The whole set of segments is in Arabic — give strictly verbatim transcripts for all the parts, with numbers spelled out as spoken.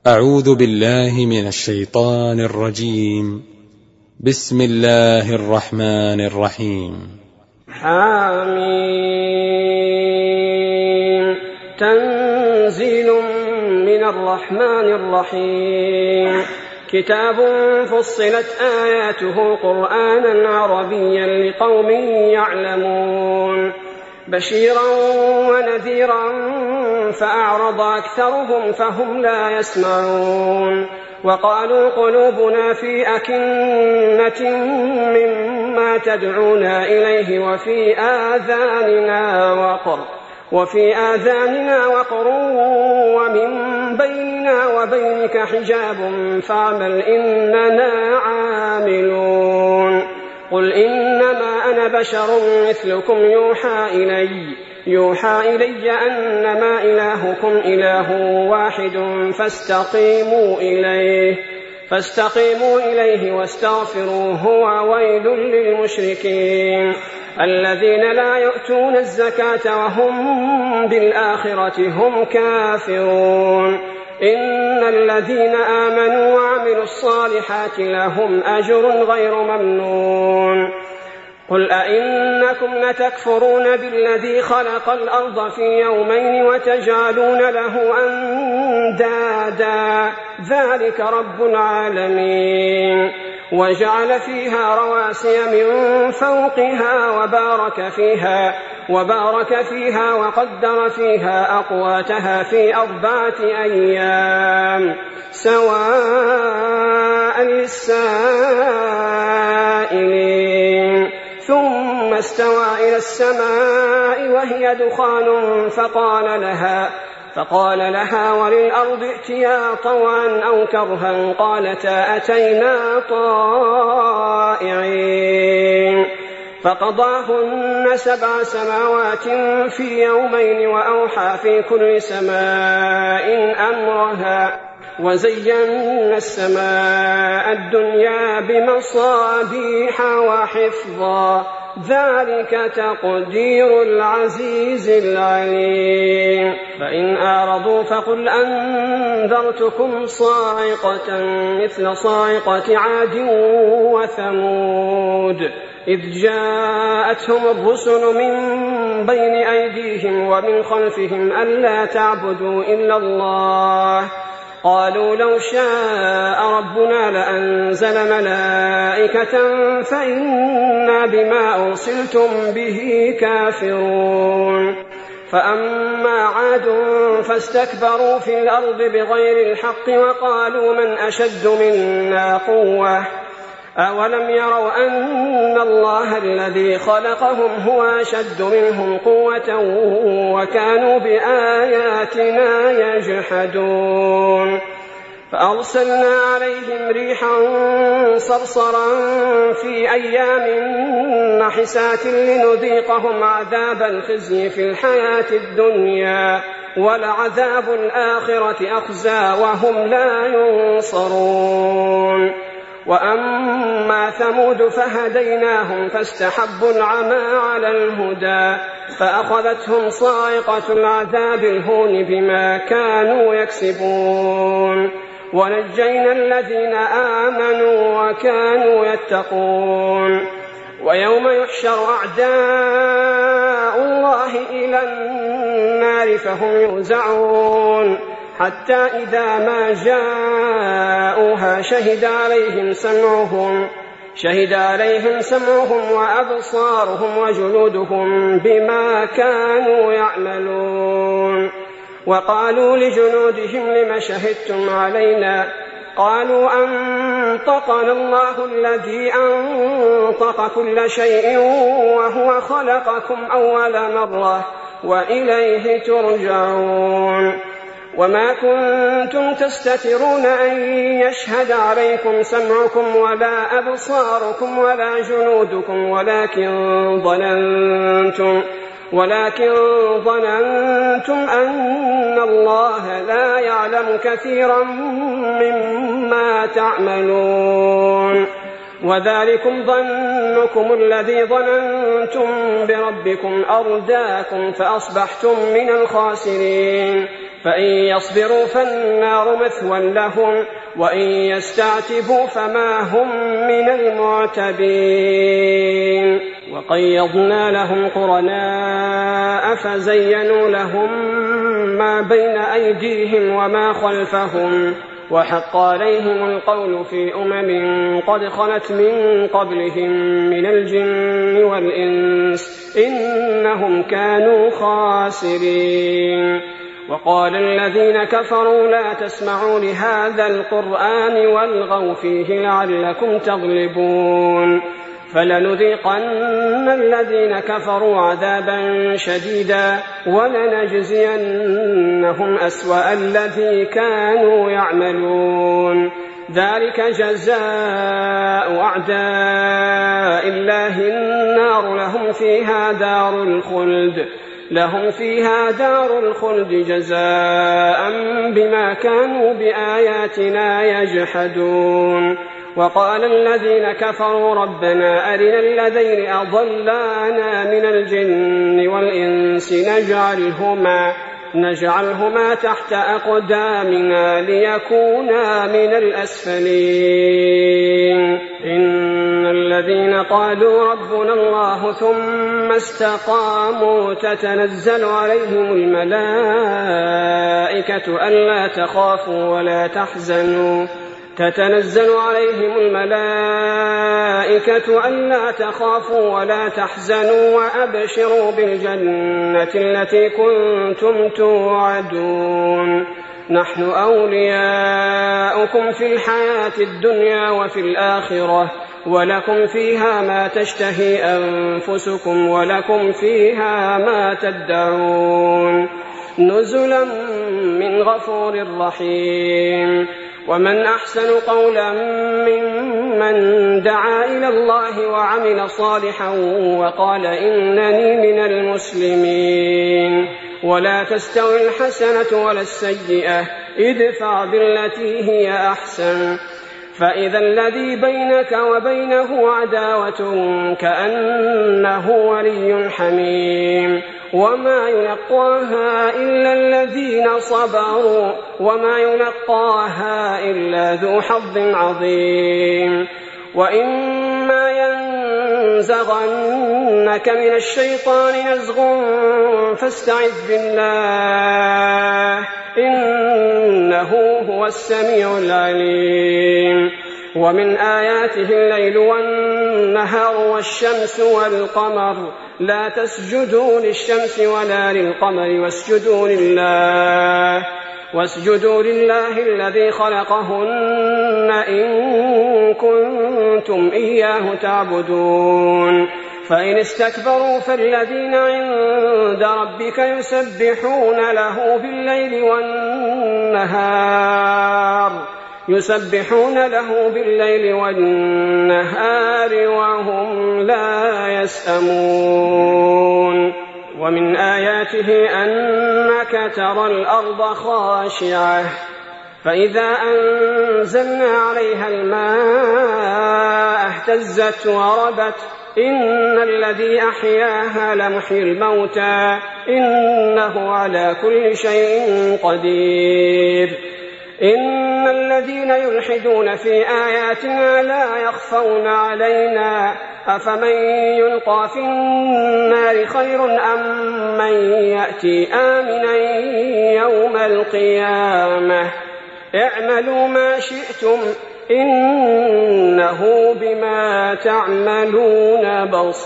أعوذ بالله من الشيطان الرجيم. بسم الله الرحمن الرحيم. حميم. تنزيل من الرحمن الرحيم. كتاب فصلت آياته قرآنا عربيا لقوم يعلمون بشيرا ونذيرا فأعرض أكثرهم فهم لا يسمعون وقالوا قلوبنا في أكنة مما تدعونا إليه وفي آذاننا وقر وفي آذاننا وقر ومن بيننا وبينك حجاب فاعمل إننا عاملون. قل إنما أنا بشر مثلكم يوحى إلي يوحى إلي أنما إلهكم إله واحد فاستقيموا إليه فاستقيموا إليه واستغفروه وويل للمشركين الذين لا يؤتون الزكاة وهم بالآخرة هم كافرون. إن الذين آمنوا وعملوا الصالحات لهم أجر غير ممنون. قل أئنكم لتكفرون بالذي خلق الأرض في يومين وتجعلون له أندادا ذلك رب العالمين. وجعل فيها رواسي من فوقها وبارك فيها وبارك فيها وقدر فيها أقواتها في أربعة أيام سواء للسائلين. ثم استوى إلى السماء وهي دخان فقال لها فقال لها وللأرض ائتيا طوعا أو كرها قالتا أتينا طائعين. فقضاهن سبع سماوات في يومين وأوحى في كل سماء أمرها وزينا السماء الدنيا بمصابيح وحفظا ذلك تقدير العزيز العليم. فإن أعرضوا فقل أنذرتكم صاعقة مثل صاعقة عاد وثمود إذ جاءتهم الرسل من بين أيديهم ومن خلفهم ألا تعبدوا إلا الله قالوا لو شاء ربنا لأنزل ملائكة فإنا بما أرسلتم به كافرون. فأما عاد فاستكبروا في الأرض بغير الحق وقالوا من أشد منا قوة أولم يروا أن الله الذي خلقهم هو أشد منهم قوة وكانوا بآياتنا يجحدون. فأرسلنا عليهم ريحا صرصرا في أيام نحسات لنذيقهم عذاب الخزي في الحياة الدنيا ولعذاب الآخرة أخزى وهم لا ينصرون. وأما ثمود فهديناهم فاستحبوا العمى على الهدى فأخذتهم صاعقة العذاب الهون بما كانوا يكسبون. ونجينا الذين آمنوا وكانوا يتقون. ويوم يحشر أعداء الله إلى النار فهم يوزعون حتى إذا ما جاءوها شهد عليهم سمعهم شهد عليهم سمعهم وأبصارهم وجلودهم بما كانوا يعملون. وقالوا لجنودهم لم شهدتم علينا قالوا أنطقنا الله الذي أنطق كل شيء وهو خلقكم أول مرة وإليه ترجعون. وما كنتم تستترون أن يشهد عليكم سمعكم ولا أبصاركم ولا جنودكم ولكن ظننتم ولكن ظننتم أن الله لا يعلم كثيرا مما تعملون. وذلكم ظنكم الذي ظننتم بربكم أرداكم فأصبحتم من الخاسرين. فإن يصبروا فالنار مثوى لهم وإن يستعتبوا فما هم من المعتبين. وقيضنا لهم قرناء فزينوا لهم ما بين أيديهم وما خلفهم وحق عليهم القول في أمم قد خلت من قبلهم من الجن والإنس إنهم كانوا خاسرين. وقال الذين كفروا لا تسمعوا لهذا القرآن والغوا فيه لعلكم تغلبون فلنذيقن الذين كفروا عذابا شديدا ولنجزينهم أسوأ الذي كانوا يعملون ذلك جزاء أعداء الله النار لهم فيها دار الخلد لهم فيها دار الخلد جزاء بما كانوا بآياتنا يجحدون. وقال الذين كفروا ربنا أرنا الذين أضلانا من الجن والإنس نجعلهما, نجعلهما تحت أقدامنا ليكونا من الأسفلين. إن الذين قالوا ربنا الله ثم استقاموا تتنزل عليهم الملائكة ألا تخافوا ولا تحزنوا تتنزل عليهم الملائكة ألا تخافوا ولا تحزنوا وأبشروا بالجنة التي كنتم توعدون نحن أولياؤكم في الحياة الدنيا وفي الآخرة ولكم فيها ما تشتهي أنفسكم ولكم فيها ما تدعون نزلا من غفور رحيم. ومن أحسن قولا ممن دعا إلى الله وعمل صالحا وقال إنني من المسلمين. ولا تستوي الحسنة ولا السيئة ادفع بالتي هي أحسن فإذا الذي بينك وبينه عداوة كأنه ولي حميم. وما يلقاها إلا الذين صبروا وما يلقاها إلا ذو حظ عظيم. وإما ينزغنك من الشيطان نزغ فاستعذ بالله إنه هو السميع العليم. ومن آياته الليل والنهار والشمس والقمر لا تسجدوا للشمس ولا للقمر واسجدوا لله واسجدوا لله الذي خلقهن إن كنتم إياه تعبدون. فإن استكبروا فالذين عند ربك يسبحون له بالليل والنهار يسبحون له بالليل والنهار وهم لا يسأمون. ومن آياته أنك ترى الأرض خاشعة فإذا أنزلنا عليها الماء اهتزت وربت إن الذي أحياها لمحيي الموتى إنه على كل شيء قدير. إن الذين يلحدون في آياتنا لا يخفون علينا أفمن يلقى في النار خير أم من يأتي آمنا يوم القيامة اعملوا ما شئتم إنه بما تعملون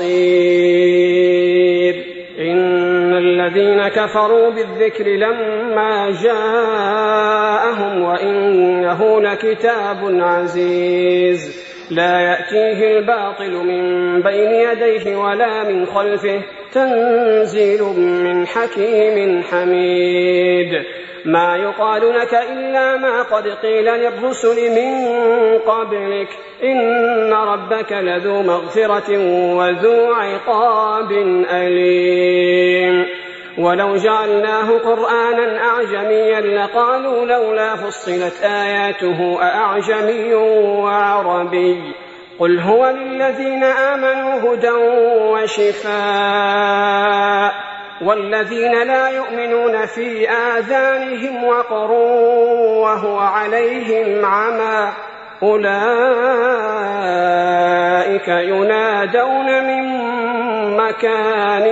بصير. إن الذين كفروا بالذكر لما جاءهم وإنه لكتاب عزيز لا يأتيه الباطل من بين يديه ولا من خلفه تنزيل من حكيم حميد. ما يقال لك إلا ما قد قيل للرسل من قبلك إن ربك لذو مغفرة وذو عقاب أليم. ولو جعلناه قرآنا أعجميا لقالوا لولا فصلت آياته أأعجمي وعربي قل هو للذين آمنوا هدى وشفاء والذين لا يؤمنون في آذانهم وقر وهو عليهم عمى أولئك ينادون من مكان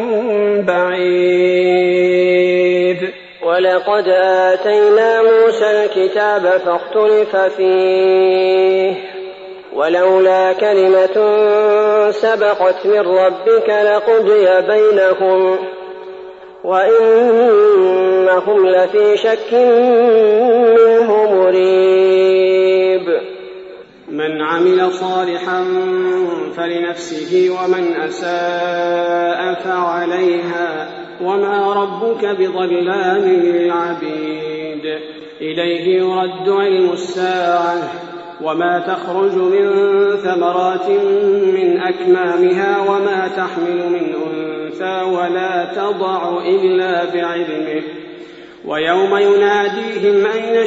بعيد. ولقد آتينا موسى الكتاب فاختلف فيه ولولا كلمة سبقت من ربك لقضي بينهم وإنهم لفي شك منه مريب. من عمل صالحا فلنفسه ومن أساء فعليها وما ربك بظلام للعبيد. إليه يرد علم الساعة وما تخرج من ثمرات من أكمامها وما تحمل من أنثى ولا تضع إلا بعلمه. ويوم يناديهم أين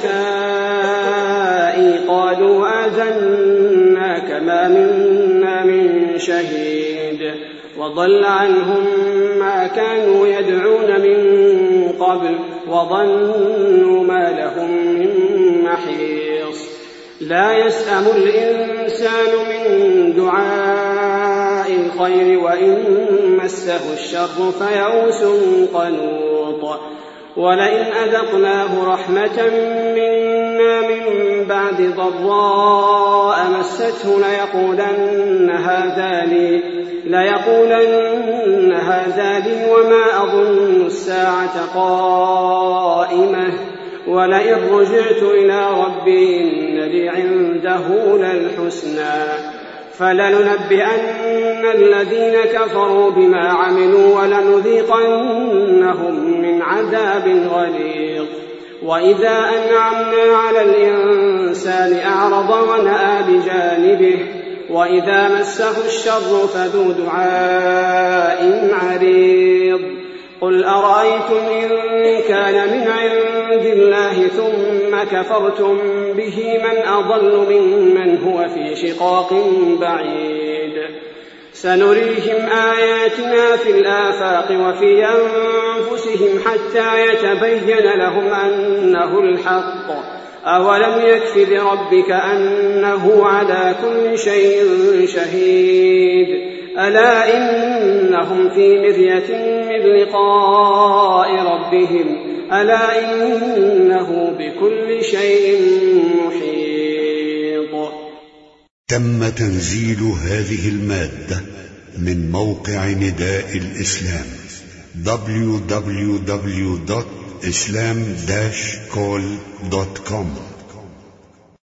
شركائي قالوا آذناك ما منا من شهيد وضل عنهم ما كانوا يدعون من قبل وظنوا ما لهم من محيص. لا يسأم الإنسان من دعاء الخير وإن مسه الشر فيئوس قنوط. ولئن أذقناه رحمة منا من بعد ضراء مسته ليقولن هذا لي ليقولن هذا لي وما أظن الساعة قائمة ولئن رجعت إلى ربي إن لي عنده للحسنى. فلننبئن الذين كفروا بما عملوا ولنذيقنهم من عذاب غليظ. وإذا أنعمنا على الإنسان أعرض ونأى بجانبه وإذا مسه الشر فذو دعاء عريض. قل أرأيتم إن كان من عند الله ثم كفرتم به من أضل ممن هو في شقاق بعيد. سنريهم آياتنا في الآفاق وفي أنفسهم حتى يتبين لهم أنه الحق. أولم يكف بربك أنه على كل شيء شهيد. ألا إنهم في مرية من لقاء ربهم ألا إنه بكل شيء محيط. تم تنزيل هذه المادة من موقع نداء الإسلام دبليو دبليو دبليو دوت إسلام داش كول دوت كوم.